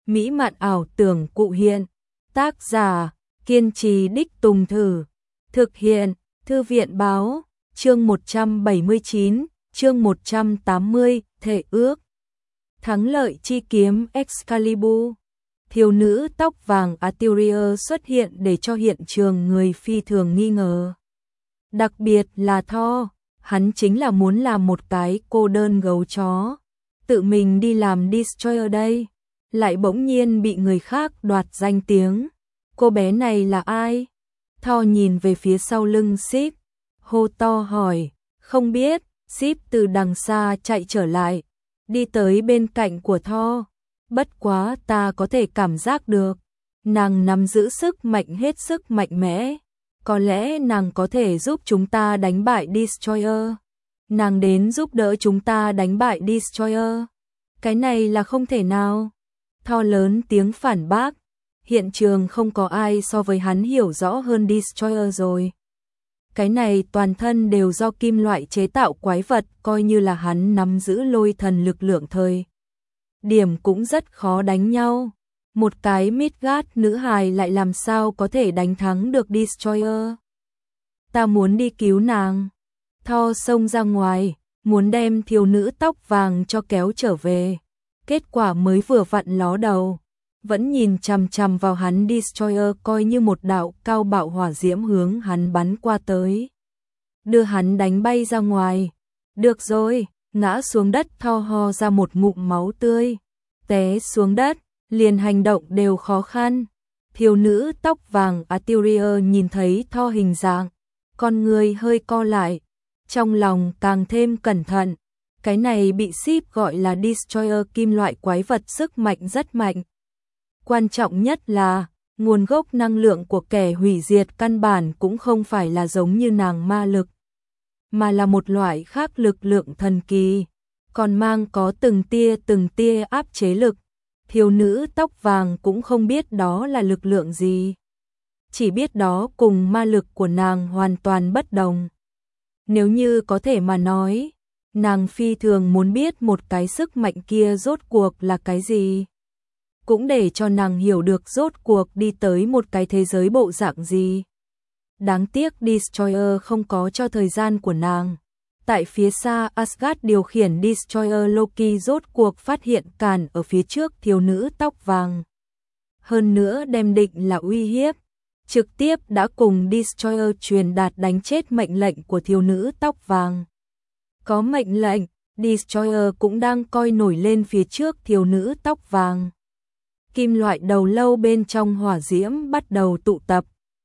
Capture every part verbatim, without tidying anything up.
mỹ mạn ảo tưởng cụ hiện. Tác giả, kiên trì đích tùng thử. Thực hiện, Thư viện báo, chương một trăm bảy mươi chín, chương một trăm tám mươi, Thể ước. Thắng lợi chi kiếm Excalibur. Thiếu nữ tóc vàng Arthurius xuất hiện để cho hiện trường người phi thường nghi ngờ. Đặc biệt là Thor, hắn chính là muốn làm một cái cô đơn gấu chó. Tự mình đi làm Destroyer đây, lại bỗng nhiên bị người khác đoạt danh tiếng. Cô bé này là ai? Thor nhìn về phía sau lưng Sif, hô to hỏi, không biết. Sif từ đằng xa chạy trở lại, đi tới bên cạnh của Thor. Bất quá ta có thể cảm giác được, nàng nắm giữ sức mạnh hết sức mạnh mẽ. Có lẽ nàng có thể giúp chúng ta đánh bại Destroyer. Nàng đến giúp đỡ chúng ta đánh bại Destroyer. Cái này là không thể nào. Thor lớn tiếng phản bác. Hiện trường không có ai so với hắn hiểu rõ hơn Destroyer rồi. Cái này toàn thân đều do kim loại chế tạo quái vật, coi như là hắn nắm giữ lôi thần lực lượng thời điểm cũng rất khó đánh nhau. Một cái Midgard nữ hài lại làm sao có thể đánh thắng được Destroyer. Ta muốn đi cứu nàng. Thor xông ra ngoài, muốn đem thiếu nữ tóc vàng cho kéo trở về. Kết quả mới vừa vặn ló đầu, vẫn nhìn chằm chằm vào hắn. Destroyer coi như một đạo cao bạo hỏa diễm hướng hắn bắn qua tới, đưa hắn đánh bay ra ngoài. Được rồi, ngã xuống đất. Thor ho ra một ngụm máu tươi, té xuống đất, liền hành động đều khó khăn. Thiếu nữ tóc vàng Arthurius nhìn thấy Thor hình dạng, con người hơi co lại, trong lòng càng thêm cẩn thận. Cái này bị Sif gọi là Destroyer kim loại quái vật, sức mạnh rất mạnh. Quan trọng nhất là, nguồn gốc năng lượng của kẻ hủy diệt căn bản cũng không phải là giống như nàng ma lực, mà là một loại khác lực lượng thần kỳ, còn mang có từng tia từng tia áp chế lực. Thiếu nữ tóc vàng cũng không biết đó là lực lượng gì, chỉ biết đó cùng ma lực của nàng hoàn toàn bất đồng. Nếu như có thể mà nói, nàng phi thường muốn biết một cái sức mạnh kia rốt cuộc là cái gì, cũng để cho nàng hiểu được rốt cuộc đi tới một cái thế giới bộ dạng gì. Đáng tiếc Destroyer không có cho thời gian của nàng. Tại phía xa Asgard điều khiển Destroyer Loki rốt cuộc phát hiện cản ở phía trước thiếu nữ tóc vàng. Hơn nữa đem định là uy hiếp, trực tiếp đã cùng Destroyer truyền đạt đánh chết mệnh lệnh của thiếu nữ tóc vàng. Có mệnh lệnh, Destroyer cũng đang coi nổi lên phía trước thiếu nữ tóc vàng. Kim loại đầu lâu bên trong hỏa diễm bắt đầu tụ tập.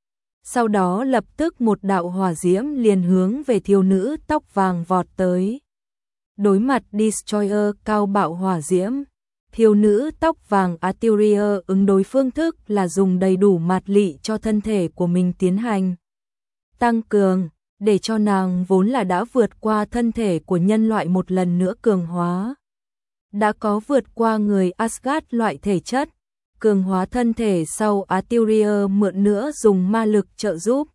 Sau đó lập tức một đạo hỏa diễm liền hướng về thiếu nữ tóc vàng vọt tới. Đối mặt Destroyer cao bạo hỏa diễm, thiếu nữ tóc vàng Arthurius ứng đối phương thức là dùng đầy đủ mạt lị cho thân thể của mình tiến hành tăng cường, để cho nàng vốn là đã vượt qua thân thể của nhân loại một lần nữa cường hóa. Đã có vượt qua người Asgard loại thể chất, cường hóa thân thể sau Arthurius mượn nữa dùng ma lực trợ giúp.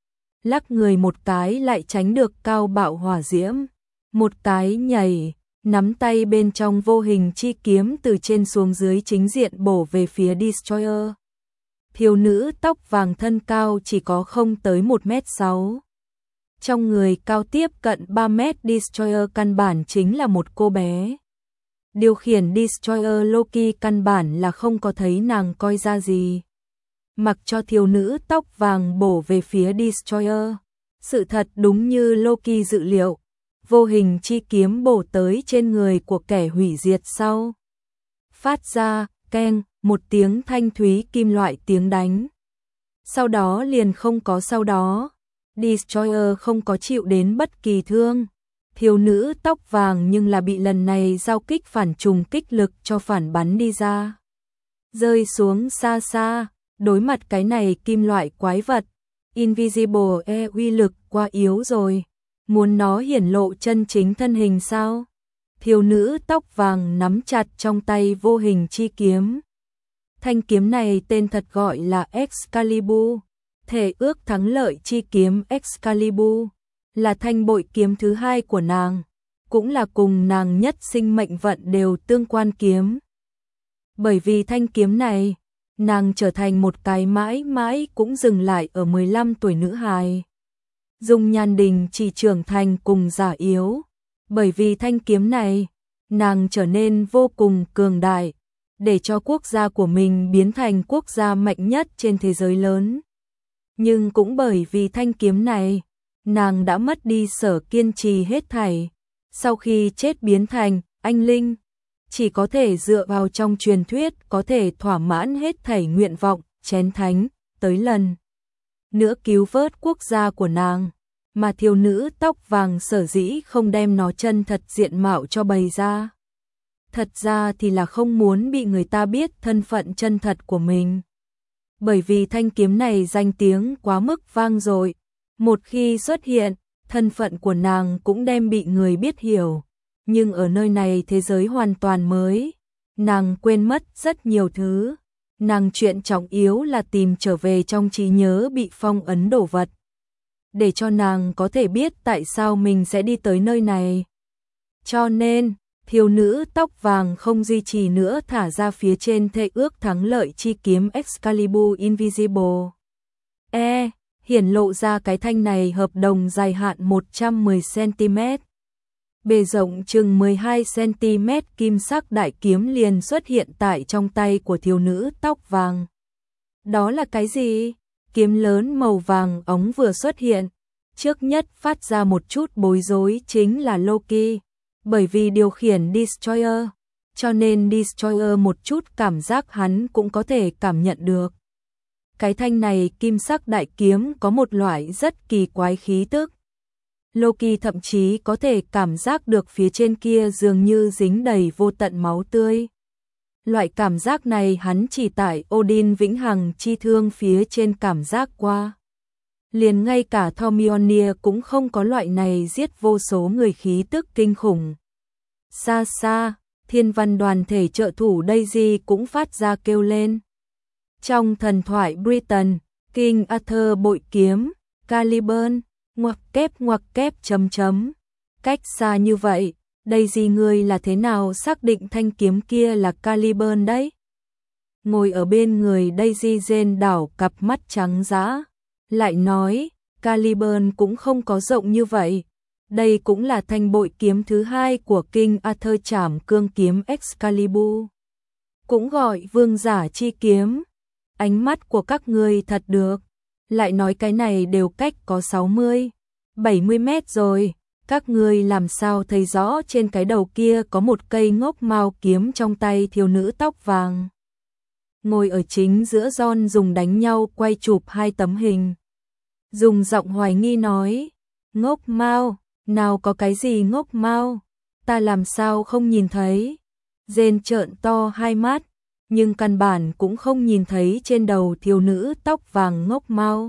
Lắc người một cái lại tránh được cao bạo hỏa diễm, một cái nhảy, nắm tay bên trong vô hình chi kiếm từ trên xuống dưới chính diện bổ về phía Destroyer. Thiếu nữ tóc vàng thân cao chỉ có không tới một mét sáu. Trong người cao tiếp cận ba mét, Destroyer căn bản chính là một cô bé. Điều khiển Destroyer Loki căn bản là không có thấy nàng coi ra gì. Mặc cho thiếu nữ tóc vàng bổ về phía Destroyer. Sự thật đúng như Loki dự liệu, vô hình chi kiếm bổ tới trên người của kẻ hủy diệt sau. Phát ra, keng, một tiếng thanh thúy kim loại tiếng đánh. Sau đó liền không có sau đó. Destroyer không có chịu đến bất kỳ thương. Thiếu nữ tóc vàng nhưng là bị lần này giao kích phản trùng kích lực cho phản bắn đi ra, rơi xuống xa xa. Đối mặt cái này kim loại quái vật, Invisible E uy lực quá yếu rồi, muốn nó hiển lộ chân chính thân hình sao? Thiếu nữ tóc vàng nắm chặt trong tay vô hình chi kiếm. Thanh kiếm này tên thật gọi là Excalibur, thể ước thắng lợi chi kiếm Excalibur. Là thanh bội kiếm thứ hai của nàng, cũng là cùng nàng nhất sinh mệnh vận đều tương quan kiếm. Bởi vì thanh kiếm này, nàng trở thành một cái mãi mãi cũng dừng lại ở mười lăm tuổi nữ hài. Dung Nhan Đình chỉ trưởng thành cùng già yếu. Bởi vì thanh kiếm này, nàng trở nên vô cùng cường đại, để cho quốc gia của mình biến thành quốc gia mạnh nhất trên thế giới lớn. Nhưng cũng bởi vì thanh kiếm này, nàng đã mất đi sở kiên trì hết thảy. Sau khi chết biến thành anh linh, chỉ có thể dựa vào trong truyền thuyết có thể thỏa mãn hết thảy nguyện vọng, chén thánh, tới lần nữa cứu vớt quốc gia của nàng. Mà thiếu nữ tóc vàng sở dĩ không đem nó chân thật diện mạo cho bày ra. Thật ra thì là không muốn bị người ta biết thân phận chân thật của mình. Bởi vì thanh kiếm này danh tiếng quá mức vang dội, một khi xuất hiện, thân phận của nàng cũng đem bị người biết hiểu. Nhưng ở nơi này thế giới hoàn toàn mới, nàng quên mất rất nhiều thứ. Nàng chuyện trọng yếu là tìm trở về trong trí nhớ bị phong ấn đồ vật, để cho nàng có thể biết tại sao mình sẽ đi tới nơi này. Cho nên, thiếu nữ tóc vàng không duy trì nữa thả ra phía trên thệ ước thắng lợi chi kiếm Excalibur Invisible. E, hiển lộ ra cái thanh này hợp đồng dài hạn một trăm mười xăng-ti-mét. Bề rộng chừng mười hai xăng-ti-mét kim sắc đại kiếm liền xuất hiện tại trong tay của thiếu nữ tóc vàng. Đó là cái gì? Kiếm lớn màu vàng óng vừa xuất hiện, trước nhất phát ra một chút bối rối chính là Loki, bởi vì điều khiển Destroyer, cho nên Destroyer một chút cảm giác hắn cũng có thể cảm nhận được. Cái thanh này kim sắc đại kiếm có một loại rất kỳ quái khí tức. Loki thậm chí có thể cảm giác được phía trên kia dường như dính đầy vô tận máu tươi. Loại cảm giác này hắn chỉ tại Odin vĩnh hằng chi thương phía trên cảm giác qua. Liền ngay cả Thor Mjolnir cũng không có loại này giết vô số người khí tức kinh khủng. Xa xa, thiên văn đoàn thể trợ thủ Daisy cũng phát ra kêu lên. Trong thần thoại Britain, King Arthur bội kiếm, Caliburn, ngoặc kép ngoặc kép chấm chấm. Cách xa như vậy, Daisy ngươi là thế nào xác định thanh kiếm kia là Caliburn đấy? Ngồi ở bên người Daisy Jane đảo cặp mắt trắng dã, lại nói, Caliburn cũng không có rộng như vậy. Đây cũng là thanh bội kiếm thứ hai của King Arthur trảm cương kiếm Excalibur. Cũng gọi vương giả chi kiếm. Ánh mắt của các ngươi thật được. Lại nói cái này đều cách có sáu mươi, bảy mươi mét rồi. Các ngươi làm sao thấy rõ trên cái đầu kia có một cây ngốc mao kiếm trong tay thiếu nữ tóc vàng. Ngồi ở chính giữa John dùng đánh nhau quay chụp hai tấm hình. Dùng giọng hoài nghi nói, ngốc mao, nào có cái gì ngốc mao, ta làm sao không nhìn thấy. Jane trợn to hai mắt, nhưng căn bản cũng không nhìn thấy trên đầu thiếu nữ tóc vàng ngốc mao.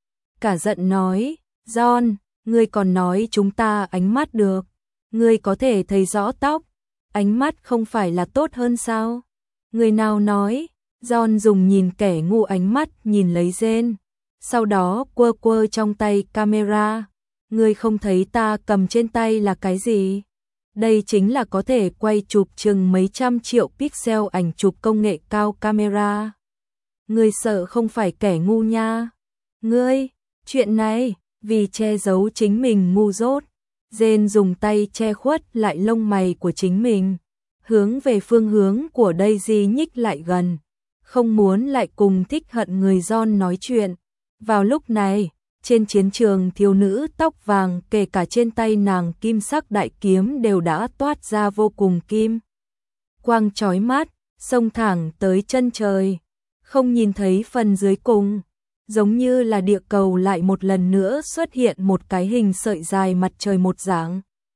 Cả giận nói, John, ngươi còn nói chúng ta ánh mắt được, ngươi có thể thấy rõ tóc, ánh mắt không phải là tốt hơn sao? Người nào nói? John dùng nhìn kẻ ngu ánh mắt nhìn lấy Jane, sau đó quơ quơ trong tay camera. Ngươi không thấy ta cầm trên tay là cái gì? Đây chính là có thể quay chụp chừng mấy trăm triệu pixel ảnh chụp công nghệ cao camera. Ngươi sợ không phải kẻ ngu nha. Ngươi, chuyện này, vì che giấu chính mình ngu dốt, Jane dùng tay che khuất lại lông mày của chính mình, hướng về phương hướng của Daisy nhích lại gần, không muốn lại cùng thích hận người John nói chuyện. Vào lúc này, trên chiến trường thiếu nữ tóc vàng kể cả trên tay nàng kim sắc đại kiếm đều đã toát ra vô cùng kim quang chói mắt, xông thẳng tới chân trời, không nhìn thấy phần dưới cùng, giống như là địa cầu lại một lần nữa xuất hiện một cái hình sợi dài mặt trời một dạng.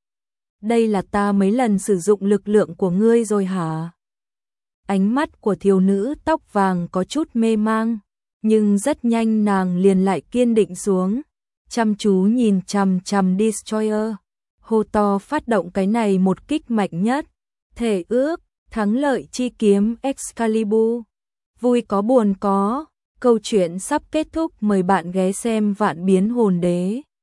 Đây là ta mấy lần sử dụng lực lượng của ngươi rồi hả? Ánh mắt của thiếu nữ tóc vàng có chút mê mang, nhưng rất nhanh nàng liền lại kiên định xuống, chăm chú nhìn chằm chằm Destroyer, hô to phát động cái này một kích mạnh nhất, thể ước, thắng lợi chi kiếm Excalibur. Vui có buồn có, câu chuyện sắp kết thúc, mời bạn ghé xem Vạn Biến Hồn Đế.